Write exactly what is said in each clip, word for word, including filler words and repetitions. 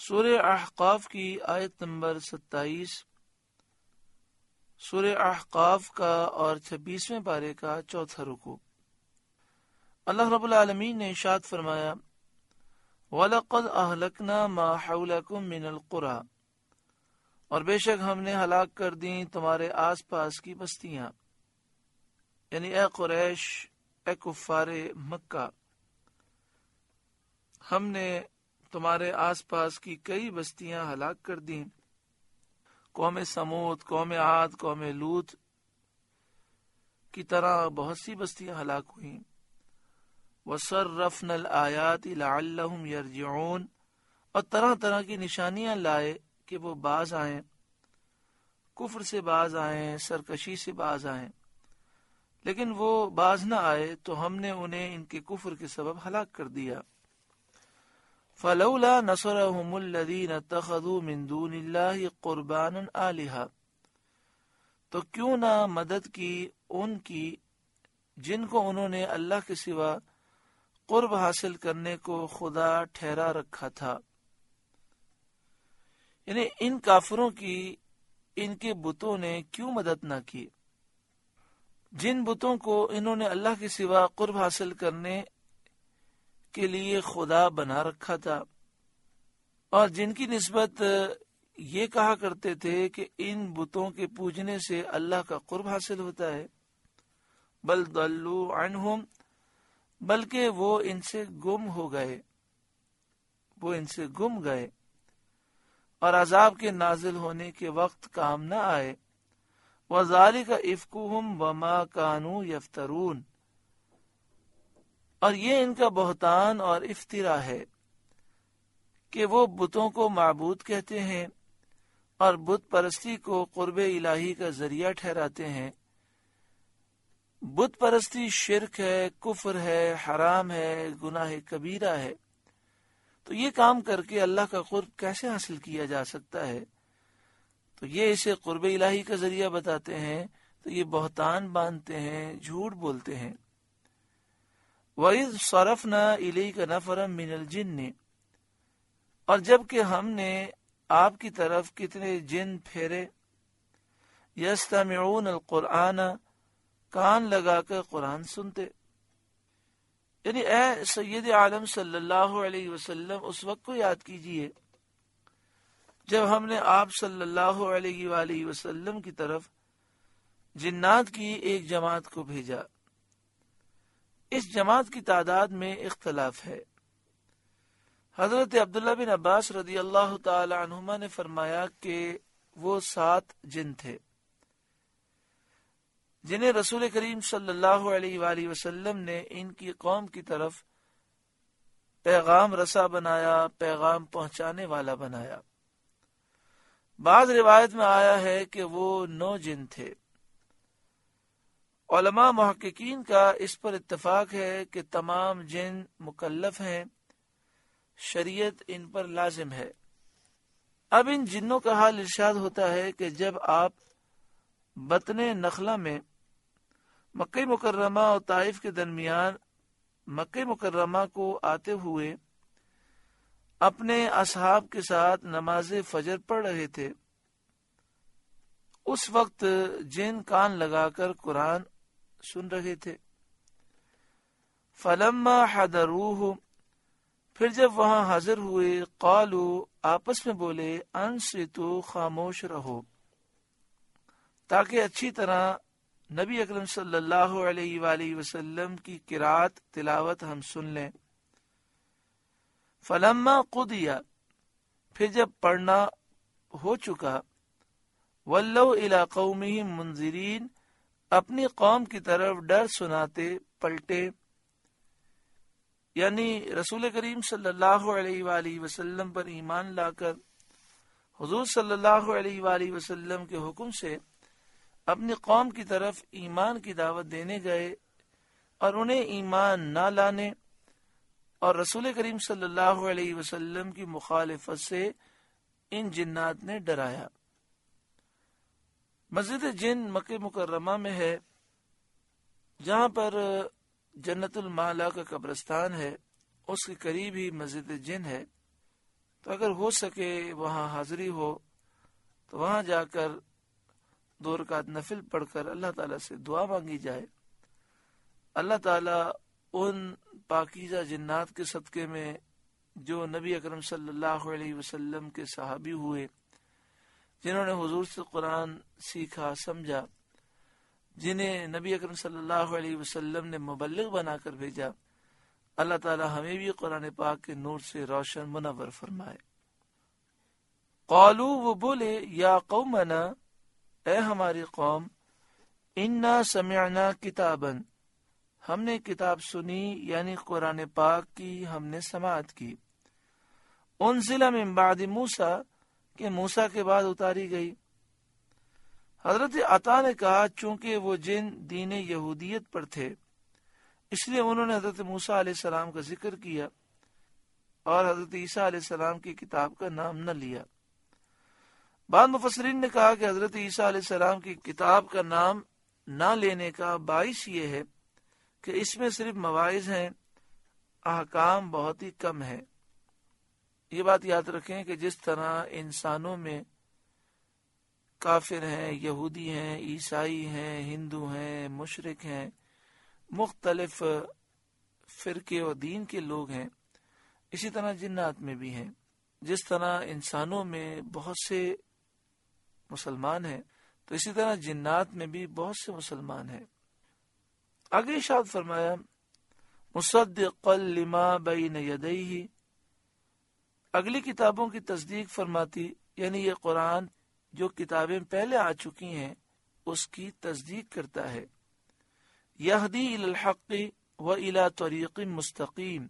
سورہ احقاف کی آیت نمبر ستائیس، سورہ احقاف کا اور چھبیسویں پارے کا چوتھا رکوع۔ اللہ رب العالمین نے ارشاد فرمایا، وَلَقَدْ أَهْلَكْنَا مَا حَوْلَكُمْ مِنَ الْقُرَىٰ، اور بے شک ہم نے ہلاک کر دیں تمہارے آس پاس کی بستیاں، یعنی اے قریش، اے کفار مکہ، ہم نے تمہارے آس پاس کی کئی بستیاں ہلاک کر دیں۔ قوم سمود، قوم عاد، قوم لوط کی طرح بہت سی بستیاں ہلاک ہوئیں۔ وَصَرَّفْنَا الْآيَاتِ لَعَلَّهُمْ يَرْجِعُونَ، اور طرح طرح کی نشانیاں لائے کہ وہ باز آئیں، کفر سے باز آئیں، سرکشی سے باز آئیں، لیکن وہ باز نہ آئے تو ہم نے انہیں ان کے کفر کے سبب ہلاک کر دیا۔ فَلَوْلَا نَصَرَهُمُ الَّذِينَ اتَّخَذُوا مِن دُونِ اللَّهِ قُرْبَانًا آلِهَةً، تو کیوں نہ مدد کی ان کی جن کو انہوں نے اللہ کے سوا قرب حاصل کرنے کو خدا ٹھہرا رکھا تھا، یعنی ان کافروں کی ان کے بتوں نے کیوں مدد نہ کی، جن بتوں کو انہوں نے اللہ کے سوا قرب حاصل کرنے کے لیے خدا بنا رکھا تھا، اور جن کی نسبت یہ کہا کرتے تھے کہ ان بتوں کے پوجنے سے اللہ کا قرب حاصل ہوتا ہے۔ بل ضلوا عنہم، بلکہ وہ ان سے گم ہو گئے، وہ ان سے گم گئے اور عذاب کے نازل ہونے کے وقت کام نہ آئے۔ وذالک افکہم وما کانوا یفترون، اور یہ ان کا بہتان اور افترا ہے کہ وہ بتوں کو معبود کہتے ہیں اور بت پرستی کو قرب الہی کا ذریعہ ٹھہراتے ہیں۔ بت پرستی شرک ہے، کفر ہے، حرام ہے، گناہ کبیرہ ہے، تو یہ کام کر کے اللہ کا قرب کیسے حاصل کیا جا سکتا ہے؟ تو یہ اسے قرب الہی کا ذریعہ بتاتے ہیں، تو یہ بہتان باندھتے ہیں، جھوٹ بولتے ہیں۔ وَإِذْ صَرَفْنَا إِلَيْكَ نَفَرًا مِنَ الْجِنِّ، اور جب کہ ہم نے آپ کی طرف کتنے جن پھیرے، يَسْتَمِعُونَ الْقُرْآنَ، کان لگا کر قرآن سنتے، یعنی اے سید عالم صلی اللہ علیہ وسلم اس وقت کو یاد کیجئے جب ہم نے آپ صلی اللہ علیہ وآلہ وسلم کی طرف جنات کی ایک جماعت کو بھیجا۔ اس جماعت کی تعداد میں اختلاف ہے۔ حضرت عبداللہ بن عباس رضی اللہ تعالی عنہما نے فرمایا کہ وہ سات جن تھے جنہیں رسول کریم صلی اللہ علیہ وآلہ وسلم نے ان کی قوم کی طرف پیغام رسا بنایا، پیغام پہنچانے والا بنایا۔ بعض روایت میں آیا ہے کہ وہ نو جن تھے۔ علماء محققین کا اس پر اتفاق ہے کہ تمام جن مکلف ہیں، شریعت ان پر لازم ہے۔ اب ان جنوں کا حال ارشاد ہوتا ہے کہ جب آپ بطن نخلہ میں مکہ مکرمہ اور طائف کے درمیان مکہ مکرمہ کو آتے ہوئے اپنے اصحاب کے ساتھ نماز فجر پڑھ رہے تھے، اس وقت جن کان لگا کر قرآن سن رہے تھے۔ فلما حضروہ، پھر جب وہاں حاضر ہوئے، قالو، آپس میں بولے، انصتوا، خاموش رہو، تاکہ اچھی طرح نبی اکرم صلی اللہ علیہ وآلہ وسلم کی قرات تلاوت ہم سن لیں۔ فلما قضی، پھر جب پڑھنا ہو چکا، ولوا الی قومہم منذرین، اپنی قوم کی طرف ڈر سناتے پلٹے، یعنی رسول کریم صلی اللہ علیہ وآلہ وسلم پر ایمان لا کر حضور صلی اللہ علیہ وآلہ وسلم کے حکم سے اپنی قوم کی طرف ایمان کی دعوت دینے گئے، اور انہیں ایمان نہ لانے اور رسول کریم صلی اللہ علیہ وسلم کی مخالفت سے ان جنات نے ڈرایا۔ مسجد جن مکہ مکرمہ میں ہے، جہاں پر جنت المالا کا قبرستان ہے، اس کے قریب ہی مسجد جن ہے۔ تو تو اگر ہو سکے وہاں حاضری ہو تو وہاں جا کر دو رکعت نفل پڑھ کر اللہ تعالیٰ سے دعا مانگی جائے. اللہ تعالیٰ ان پاکیزہ جنات کے صدقے میں جو نبی اکرم صلی اللہ علیہ وسلم کے صحابی ہوئے، جنہوں نے حضور سے قرآن سیکھا سمجھا، جنہیں نبی اکرم صلی اللہ علیہ وسلم نے مبلغ بنا کر بھیجا، اللہ تعالیٰ ہمیں بھی قرآن پاک کے نور سے روشن منور فرمائے. قالو، وہ بولے، یا قومنا، اے ہماری قوم، انا سمعنا کتابا، ہم نے کتاب سنی، یعنی قرآن پاک کی ہم نے سماعت کی. انزل من بعد موسیٰ، کہ موسیٰ کے بعد اتاری گئی. حضرت عطا نے کہا چونکہ وہ جن دین یہودیت پر تھے اس لیے انہوں نے حضرت موسیٰ علیہ السلام کا ذکر کیا اور حضرت عیسیٰ علیہ السلام کی کتاب کا نام نہ لیا. بعض مفسرین نے کہا کہ حضرت عیسیٰ علیہ السلام کی کتاب کا نام نہ لینے کا باعث یہ ہے کہ اس میں صرف مواعظ ہیں، احکام بہت ہی کم ہے. یہ بات یاد رکھیں کہ جس طرح انسانوں میں کافر ہیں، یہودی ہیں، عیسائی ہیں، ہندو ہیں، مشرک ہیں، مختلف فرقے و دین کے لوگ ہیں، اسی طرح جنات میں بھی ہیں. جس طرح انسانوں میں بہت سے مسلمان ہیں تو اسی طرح جنات میں بھی بہت سے مسلمان ہیں. آگے ارشاد فرمایا، مصدقا لما بین یدیہ، اگلی کتابوں کی تصدیق فرماتی، یعنی یہ قرآن جو کتابیں پہلے آ چکی ہیں اس کی تصدیق کرتا ہے. یہدی الی الحق و الی طریق مستقیم،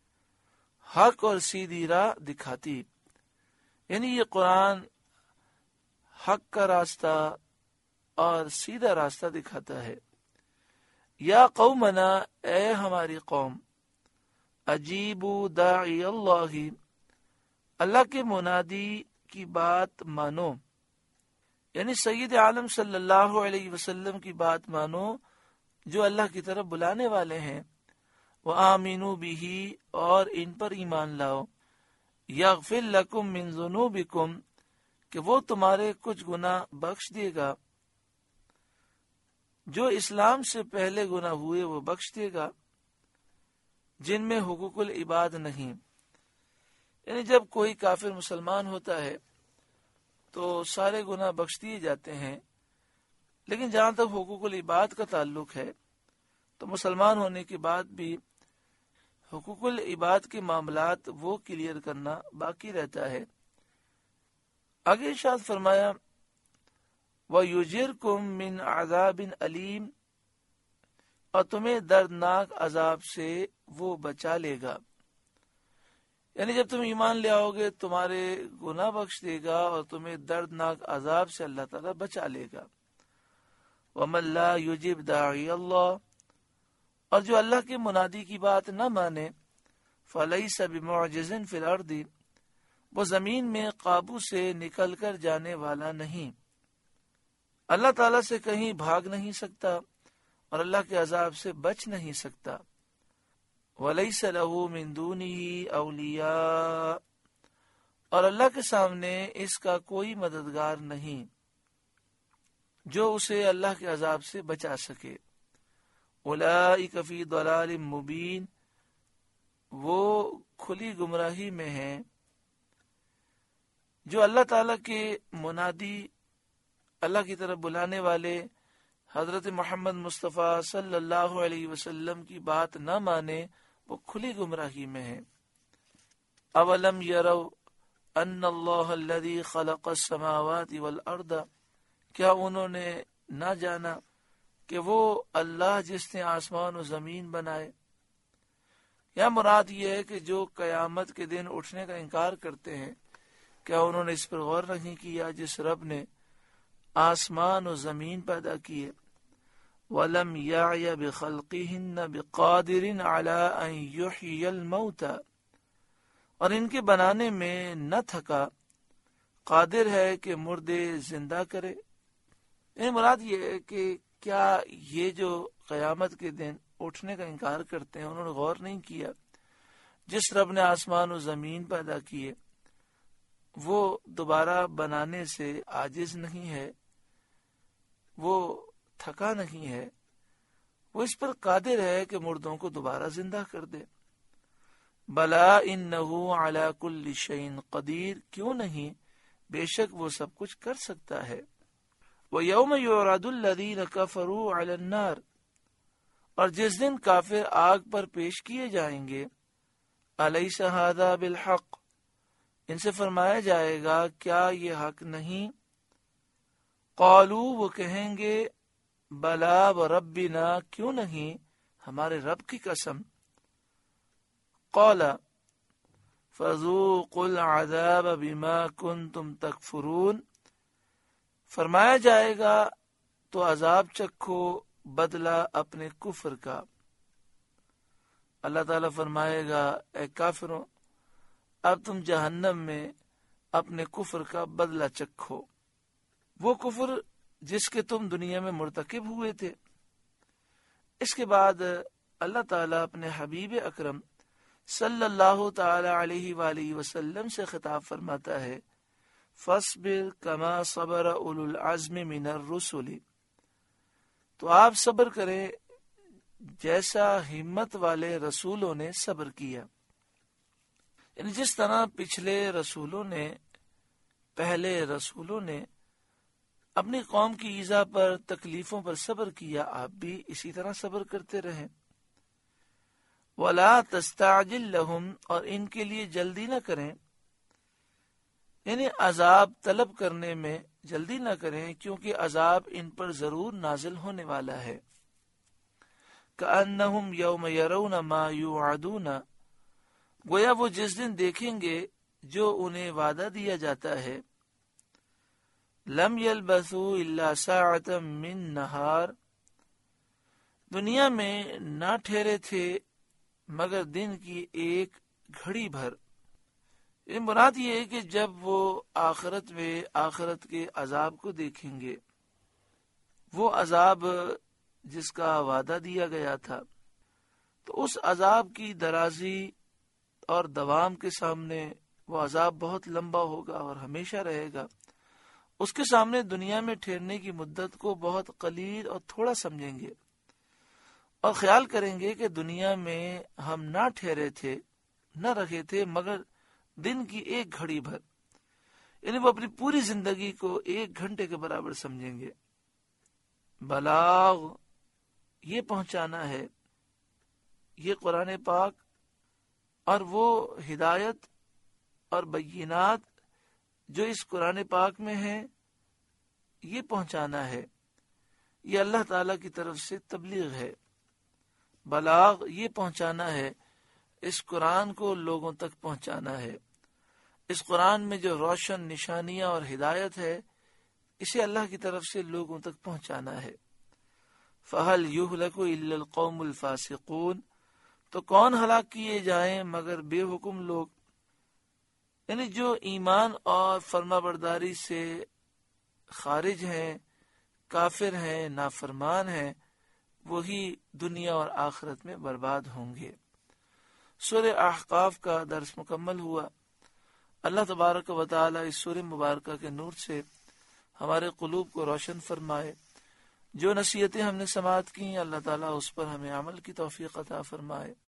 حق اور سیدھی راہ دکھاتی، یعنی یہ قرآن حق کا راستہ اور سیدھا راستہ دکھاتا ہے. یا قومنا، اے ہماری قوم، اجیبوا داعی اللہ، اللہ کے منادی کی بات مانو، یعنی سید عالم صلی اللہ علیہ وسلم کی بات مانو جو اللہ کی طرف بلانے والے ہیں. وآمنوا بہ، اور ان پر ایمان لاؤ. یغفر لکم من ذنوبکم، کہ وہ تمہارے کچھ گناہ بخش دے گا، جو اسلام سے پہلے گناہ ہوئے وہ بخش دے گا، جن میں حقوق العباد نہیں. یعنی جب کوئی کافر مسلمان ہوتا ہے تو سارے گناہ بخش دیے جاتے ہیں، لیکن جہاں تک حقوق العباد کا تعلق ہے تو مسلمان ہونے کے بعد بھی حقوق العباد کے معاملات وہ کلیئر کرنا باقی رہتا ہے. آگے ارشاد فرمایا، وَيُجِرْكُم مِّنْ عَذَابٍ أَلِيمٍ، اور تمہیں دردناک عذاب سے وہ بچا لے گا. یعنی جب تم ایمان لے آؤ گے تمہارے گناہ بخش دے گا اور تمہیں دردناک عذاب سے اللہ تعالیٰ بچا لے گا. وَمَن لَا يُجِبْ دَاعِيَ اللَّهِ، اور جو اللہ کے منادی کی بات نہ مانے، فَلَيْسَ بِمُعْجِزٍ فِي الْأَرْضِ، وہ زمین میں قابو سے نکل کر جانے والا نہیں، اللہ تعالیٰ سے کہیں بھاگ نہیں سکتا اور اللہ کے عذاب سے بچ نہیں سکتا. وَلَيْسَ لَهُ مِن دُونِهِ أَوْلِيَاءُ، اور اللہ کے سامنے اس کا کوئی مددگار نہیں جو اسے اللہ کے عذاب سے بچا سکے. أُولَئِكَ فِي ضَلَالٍ مُبِينٍ، وہ کھلی گمراہی میں ہیں. جو اللہ تعالیٰ کے منادی، اللہ کی طرف بلانے والے حضرت محمد مصطفیٰ صلی اللہ علیہ وسلم کی بات نہ مانے وہ کھلی گمراہی میں ہے. اولم یروا ان اللہ الذی خلق السماوات والارض، کیا انہوں نے نہ جانا کہ وہ اللہ جس نے آسمان و زمین بنائے. یہاں مراد یہ ہے کہ جو قیامت کے دن اٹھنے کا انکار کرتے ہیں، کیا انہوں نے اس پر غور نہیں کیا جس رب نے آسمان و زمین پیدا کیے. وَلَمْ يَعْيَ بِخَلْقِهِنَّ بِقَادِرٍ عَلَىٰ أَنْ يُحْيِيَ الْمَوْتَى، اور ان کے بنانے میں نہ تھکا، قادر ہے کہ مردے زندہ کرے. یعنی مراد یہ ہے کہ کیا یہ جو قیامت کے دن اٹھنے کا انکار کرتے ہیں انہوں نے غور نہیں کیا جس رب نے آسمان و زمین پیدا کیے وہ دوبارہ بنانے سے عاجز نہیں ہے، وہ تھکا نہیں ہے، وہ اس پر قادر ہے کہ مردوں کو دوبارہ زندہ کر دے۔ بلا انہ علی کل شیء قدیر، کیوں نہیں، بے شک وہ سب کچھ کر سکتا ہے۔ وَيَوْمَ يُعْرَضُ الَّذِينَ كَفَرُوا عَلَى النَّارِ، اور جس دن کافر آگ پر پیش کیے جائیں گے، أَلَيْسَ هَذَا بِالْحَقِّ، ان سے فرمایا جائے گا کیا یہ حق نہیں؟ قالوا، وہ کہیں گے بلا وربنا، کیوں نہیں، ہمارے رب کی قسم۔ قال فذوقوا العذاب بما كنتم تکفرون، فرمایا جائے گا تو عذاب چکھو بدلہ اپنے کفر کا۔ اللہ تعالیٰ فرمائے گا اے کافروں، اب تم جہنم میں اپنے کفر کا بدلہ چکھو، وہ کفر جس کے تم دنیا میں مرتکب ہوئے تھے۔ اس کے بعد اللہ تعالیٰ اپنے حبیب اکرم صلی اللہ تعالی علیہ وآلہ وسلم سے خطاب فرماتا ہے، فَاصْبِرْ كَمَا صَبَرَ أُولُو الْعَزْمِ مِنَ الرُّسُلِ، تو آپ صبر کریں جیسا ہمت والے رسولوں نے صبر کیا۔ یعنی جس طرح پچھلے رسولوں نے پہلے رسولوں نے اپنی قوم کی ایذا پر، تکلیفوں پر صبر کیا، آپ بھی اسی طرح صبر کرتے رہیں۔ وَلَا تَسْتَعْجِلْ لَهُمْ، اور ان کے لیے جلدی نہ کریں، یعنی عذاب طلب کرنے میں جلدی نہ کریں، کیونکہ عذاب ان پر ضرور نازل ہونے والا ہے۔ كَأَنَّهُمْ يَوْمَ يَرَوْنَ مَا يُوعَدُونَ، گویا وہ جس دن دیکھیں گے جو انہیں وعدہ دیا جاتا ہے۔ لَمْ يَلْبَثُوا إِلَّا سَاعَةً مِّن نَّهَارٍ، دنیا میں نہ ٹھہرے تھے مگر دن کی ایک گھڑی بھر۔ یہ مراد یہ ہے کہ جب وہ آخرت میں آخرت کے عذاب کو دیکھیں گے، وہ عذاب جس کا وعدہ دیا گیا تھا، تو اس عذاب کی درازی اور دوام کے سامنے وہ عذاب بہت لمبا ہوگا اور ہمیشہ رہے گا۔ اس کے سامنے دنیا میں ٹھہرنے کی مدت کو بہت قلیل اور تھوڑا سمجھیں گے، اور خیال کریں گے کہ دنیا میں ہم نہ ٹھہرے تھے، نہ رکھے تھے مگر دن کی ایک گھڑی بھر، یعنی وہ اپنی پوری زندگی کو ایک گھنٹے کے برابر سمجھیں گے۔ بلاغ، یہ پہنچانا ہے، یہ قرآن پاک اور وہ ہدایت اور بینات جو اس قرآن پاک میں ہے، یہ پہنچانا ہے، یہ اللہ تعالی کی طرف سے تبلیغ ہے۔ بلاغ، یہ پہنچانا ہے، اس قرآن کو لوگوں تک پہنچانا ہے۔ اس قرآن میں جو روشن نشانیاں اور ہدایت ہے، اسے اللہ کی طرف سے لوگوں تک پہنچانا ہے۔ فَهَلْ يُهْلَكُ إِلَّا الْقَوْمُ الْفَاسِقُونَ، تو کون ہلاک کیے جائیں مگر بے حکم لوگ، یعنی جو ایمان اور فرما برداری سے خارج ہیں، کافر ہیں، نافرمان ہیں، وہی دنیا اور آخرت میں برباد ہوں گے۔ سورہ احقاف کا درس مکمل ہوا۔ اللہ تبارک و تعالی اس سورہ مبارکہ کے نور سے ہمارے قلوب کو روشن فرمائے۔ جو نصیحتیں ہم نے سماعت کی، اللہ تعالیٰ اس پر ہمیں عمل کی توفیق عطا فرمائے۔